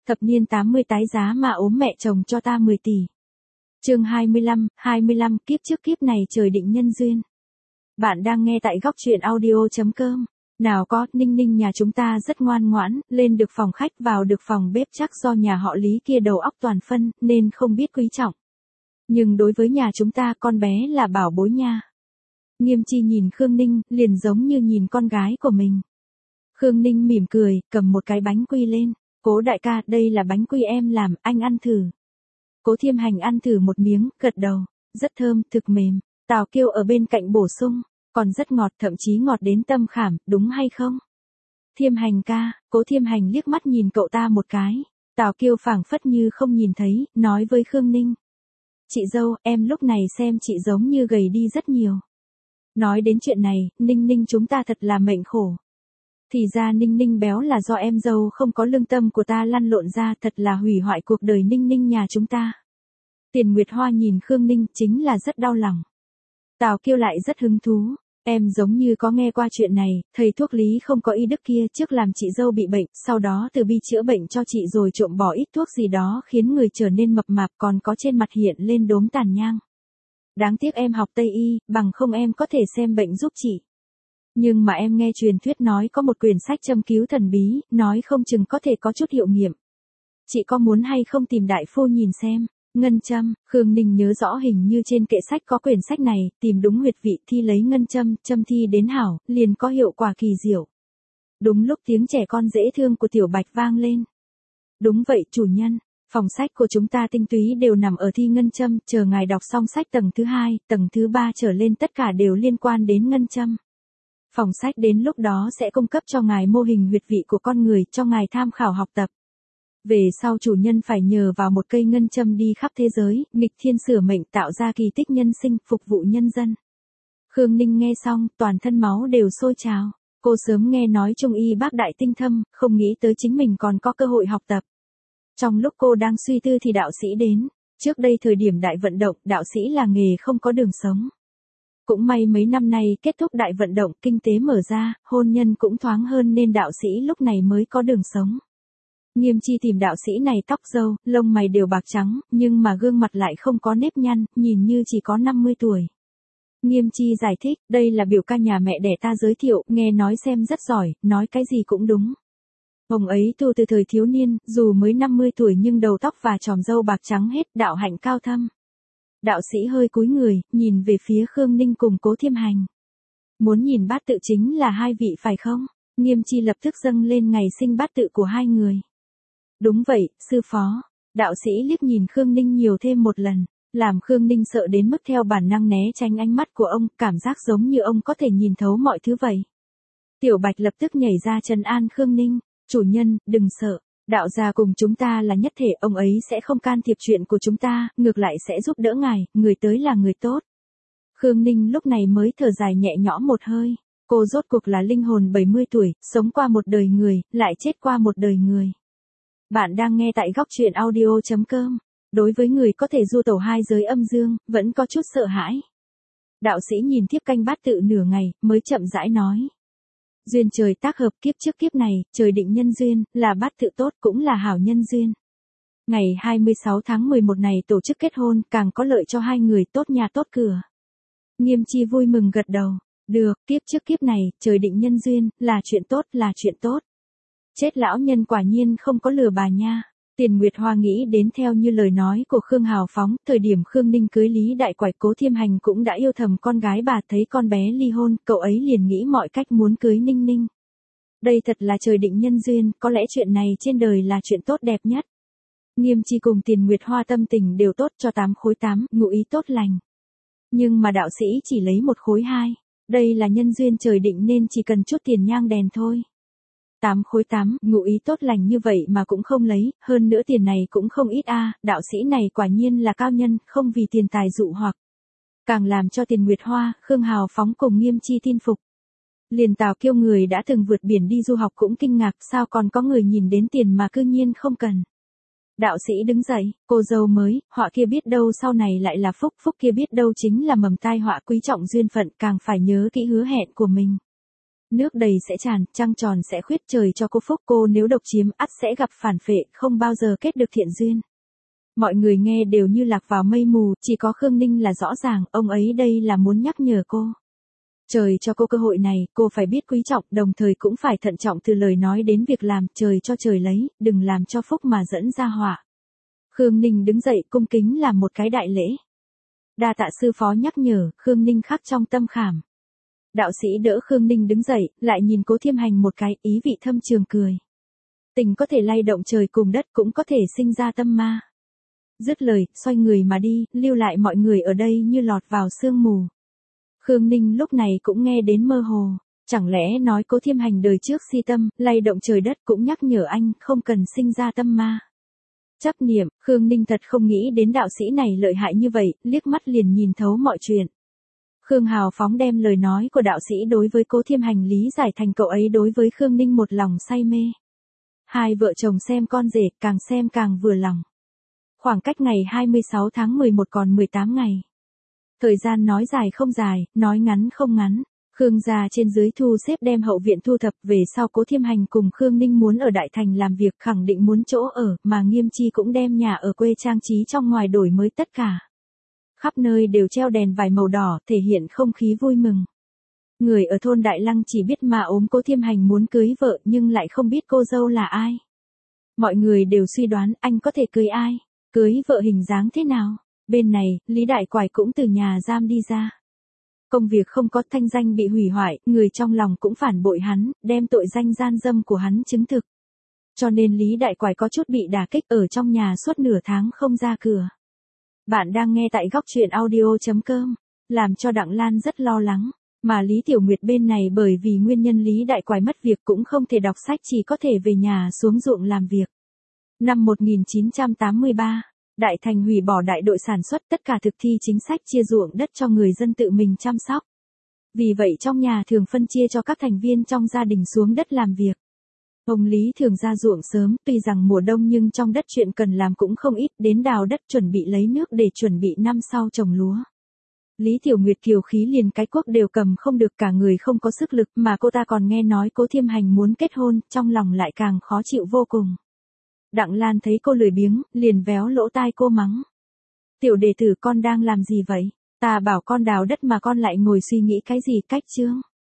Thập niên 80 tái giá mà ốm mẹ chồng cho ta 10 tỷ. Chương 25, kiếp trước kiếp này trời định nhân duyên. Bạn đang nghe tại góc truyện audio.com. Nào có, Ninh Ninh nhà chúng ta rất ngoan ngoãn, lên được phòng khách vào được phòng bếp chắc do nhà họ Lý kia đầu óc toàn phân, nên không biết quý trọng. Nhưng đối với nhà chúng ta con bé là bảo bối nha. Nghiêm Chi nhìn Khương Ninh, liền giống như nhìn con gái của mình. Khương Ninh mỉm cười, cầm một cái bánh quy lên. Cố đại ca, đây là bánh quy em làm, anh ăn thử. Cố Thiêm Hành ăn thử một miếng, gật đầu. Rất thơm, thực mềm. Tào Kiêu ở bên cạnh bổ sung. Còn rất ngọt, thậm chí ngọt đến tâm khảm, đúng hay không? Thiêm Hành ca, Cố Thiêm Hành liếc mắt nhìn cậu ta một cái. Tào Kiêu phảng phất như không nhìn thấy, nói với Khương Ninh. Chị dâu, em lúc này xem chị giống như gầy đi rất nhiều. Nói đến chuyện này, Ninh Ninh chúng ta thật là mệnh khổ. Thì ra Ninh Ninh béo là do em dâu không có lương tâm của ta lăn lộn ra, thật là hủy hoại cuộc đời Ninh Ninh nhà chúng ta. Tiền Nguyệt Hoa nhìn Khương Ninh chính là rất đau lòng. Tào Kiêu lại rất hứng thú. Em giống như có nghe qua chuyện này, thầy thuốc Lý không có y đức kia trước làm chị dâu bị bệnh, sau đó từ bi chữa bệnh cho chị rồi trộm bỏ ít thuốc gì đó khiến người trở nên mập mạp, còn có trên mặt hiện lên đốm tàn nhang. Đáng tiếc em học Tây y, bằng không em có thể xem bệnh giúp chị. Nhưng mà em nghe truyền thuyết nói có một quyển sách châm cứu thần bí, nói không chừng có thể có chút hiệu nghiệm. Chị có muốn hay không tìm đại phu nhìn xem? Ngân châm, Khương Ninh nhớ rõ hình như trên kệ sách có quyển sách này, tìm đúng huyệt vị thi lấy ngân châm, châm thi đến hảo, liền có hiệu quả kỳ diệu. Đúng lúc tiếng trẻ con dễ thương của Tiểu Bạch vang lên. Đúng vậy chủ nhân, phòng sách của chúng ta tinh túy đều nằm ở thi ngân châm, chờ ngài đọc xong sách tầng thứ 2, tầng thứ 3 trở lên tất cả đều liên quan đến ngân châm. Phòng sách đến lúc đó sẽ cung cấp cho ngài mô hình huyệt vị của con người cho ngài tham khảo học tập. Về sau chủ nhân phải nhờ vào một cây ngân châm đi khắp thế giới, nghịch thiên sửa mệnh tạo ra kỳ tích nhân sinh, phục vụ nhân dân. Khương Ninh nghe xong, toàn thân máu đều sôi trào. Cô sớm nghe nói Trung y bác đại tinh thâm, không nghĩ tới chính mình còn có cơ hội học tập. Trong lúc cô đang suy tư thì đạo sĩ đến. Trước đây thời điểm đại vận động, đạo sĩ là nghề không có đường sống. Cũng may mấy năm nay kết thúc đại vận động, kinh tế mở ra, hôn nhân cũng thoáng hơn nên đạo sĩ lúc này mới có đường sống. Nghiêm Chi tìm đạo sĩ này tóc râu, lông mày đều bạc trắng, nhưng mà gương mặt lại không có nếp nhăn, nhìn như chỉ có 50 tuổi. Nghiêm Chi giải thích, đây là biểu ca nhà mẹ đẻ ta giới thiệu, nghe nói xem rất giỏi, nói cái gì cũng đúng. Ông ấy tu từ thời thiếu niên, dù mới 50 tuổi nhưng đầu tóc và chòm râu bạc trắng hết, đạo hạnh cao thâm. Đạo sĩ hơi cúi người, nhìn về phía Khương Ninh cùng Cố Thiêm Hành. Muốn nhìn bát tự chính là hai vị phải không? Nghiêm Chi lập tức dâng lên ngày sinh bát tự của hai người. Đúng vậy, sư phó. Đạo sĩ liếc nhìn Khương Ninh nhiều thêm một lần, làm Khương Ninh sợ đến mức theo bản năng né tránh ánh mắt của ông, cảm giác giống như ông có thể nhìn thấu mọi thứ vậy. Tiểu Bạch lập tức nhảy ra trấn an Khương Ninh, chủ nhân, đừng sợ, đạo gia cùng chúng ta là nhất thể, ông ấy sẽ không can thiệp chuyện của chúng ta, ngược lại sẽ giúp đỡ ngài, người tới là người tốt. Khương Ninh lúc này mới thở dài nhẹ nhõm một hơi, cô rốt cuộc là linh hồn 70 tuổi, sống qua một đời người, lại chết qua một đời người. Bạn đang nghe tại góc truyện audio.com. Đối với người có thể du tẩu hai giới âm dương, vẫn có chút sợ hãi. Đạo sĩ nhìn thiếp canh bát tự nửa ngày, mới chậm rãi nói. Duyên trời tác hợp kiếp trước kiếp này, trời định nhân duyên, là bát tự tốt cũng là hảo nhân duyên. Ngày 26 tháng 11 này tổ chức kết hôn, càng có lợi cho hai người, tốt nhà tốt cửa. Nghiêm Chi vui mừng gật đầu. Được, kiếp trước kiếp này, trời định nhân duyên, là chuyện tốt, là chuyện tốt. Chết lão nhân quả nhiên không có lừa bà nha. Tiền Nguyệt Hoa nghĩ đến theo như lời nói của Khương Hào Phóng, thời điểm Khương Ninh cưới Lý Đại Quải, Cố Thiêm Hành cũng đã yêu thầm con gái bà, thấy con bé ly hôn, cậu ấy liền nghĩ mọi cách muốn cưới Ninh Ninh. Đây thật là trời định nhân duyên, có lẽ chuyện này trên đời là chuyện tốt đẹp nhất. Nghiêm Chi cùng Tiền Nguyệt Hoa tâm tình đều tốt, cho 8 khối 8, ngụ ý tốt lành. Nhưng mà đạo sĩ chỉ lấy 1 khối 2, đây là nhân duyên trời định nên chỉ cần chút tiền nhang đèn thôi. 8 khối 8, ngụ ý tốt lành như vậy mà cũng không lấy, hơn nữa tiền này cũng không ít a, đạo sĩ này quả nhiên là cao nhân, không vì tiền tài dụ hoặc. Càng làm cho Tiền Nguyệt Hoa, Khương Hào Phóng cùng Nghiêm Chi tin phục. Liền Tào Kiêu người đã từng vượt biển đi du học cũng kinh ngạc, sao còn có người nhìn đến tiền mà cư nhiên không cần. Đạo sĩ đứng dậy, cô dâu mới, họa kia biết đâu sau này lại là phúc, phúc kia biết đâu chính là mầm tai họa, quý trọng duyên phận, càng phải nhớ kỹ hứa hẹn của mình. Nước đầy sẽ tràn, trăng tròn sẽ khuyết, trời cho cô phúc, cô nếu độc chiếm ắt sẽ gặp phản phệ, không bao giờ kết được thiện duyên. Mọi người nghe đều như lạc vào mây mù, chỉ có Khương Ninh là rõ ràng, ông ấy đây là muốn nhắc nhở cô. Trời cho cô cơ hội này, cô phải biết quý trọng, đồng thời cũng phải thận trọng từ lời nói đến việc làm, trời cho trời lấy, đừng làm cho phúc mà dẫn ra họa. Khương Ninh đứng dậy cung kính làm một cái đại lễ. Đa tạ sư phó nhắc nhở, Khương Ninh khắc trong tâm khảm. Đạo sĩ đỡ Khương Ninh đứng dậy, lại nhìn Cố Thiêm Hành một cái, ý vị thâm trường cười. Tình có thể lay động trời cùng đất, cũng có thể sinh ra tâm ma. Dứt lời, xoay người mà đi, lưu lại mọi người ở đây như lọt vào sương mù. Khương Ninh lúc này cũng nghe đến mơ hồ, chẳng lẽ nói Cố Thiêm Hành đời trước si tâm, lay động trời đất cũng nhắc nhở anh không cần sinh ra tâm ma. Chấp niệm, Khương Ninh thật không nghĩ đến đạo sĩ này lợi hại như vậy, liếc mắt liền nhìn thấu mọi chuyện. Khương hào phóng đem lời nói của đạo sĩ đối với Cố Thiêm Hành lý giải thành cậu ấy đối với Khương Ninh một lòng say mê. Hai vợ chồng xem con rể, càng xem càng vừa lòng. Khoảng cách ngày 26 tháng 11 còn 18 ngày. Thời gian nói dài không dài, nói ngắn không ngắn. Khương gia trên dưới thu xếp đem hậu viện thu thập, về sau Cố Thiêm Hành cùng Khương Ninh muốn ở Đại Thành làm việc, khẳng định muốn chỗ ở, mà Nghiêm Chi cũng đem nhà ở quê trang trí trong ngoài đổi mới tất cả. Khắp nơi đều treo đèn vải màu đỏ, thể hiện không khí vui mừng. Người ở thôn Đại Lăng chỉ biết mà ốm Cố Thiêm Hành muốn cưới vợ nhưng lại không biết cô dâu là ai. Mọi người đều suy đoán anh có thể cưới ai, cưới vợ hình dáng thế nào. Bên này, Lý Đại Quải cũng từ nhà giam đi ra. Công việc không có, thanh danh bị hủy hoại, người trong lòng cũng phản bội hắn, đem tội danh gian dâm của hắn chứng thực. Cho nên Lý Đại Quải có chút bị đả kích, ở trong nhà suốt nửa tháng không ra cửa. Bạn đang nghe tại góc truyện audio.com, làm cho Đặng Lan rất lo lắng, mà Lý Tiểu Nguyệt bên này bởi vì nguyên nhân Lý Đại Quải mất việc cũng không thể đọc sách, chỉ có thể về nhà xuống ruộng làm việc. Năm 1983, Đại Thành hủy bỏ đại đội sản xuất, tất cả thực thi chính sách chia ruộng đất cho người dân tự mình chăm sóc. Vì vậy trong nhà thường phân chia cho các thành viên trong gia đình xuống đất làm việc. Ông Lý thường ra ruộng sớm, tuy rằng mùa đông nhưng trong đất chuyện cần làm cũng không ít, đến đào đất chuẩn bị lấy nước để chuẩn bị năm sau trồng lúa. Lý Tiểu Nguyệt kiều khí liền cái cuốc đều cầm không được, cả người không có sức lực, mà cô ta còn nghe nói Cố Thiêm Hành muốn kết hôn, trong lòng lại càng khó chịu vô cùng. Đặng Lan thấy cô lười biếng, liền véo lỗ tai cô mắng. Tiểu đệ tử con đang làm gì vậy? Ta bảo con đào đất mà con lại ngồi suy nghĩ cái gì, cách chương.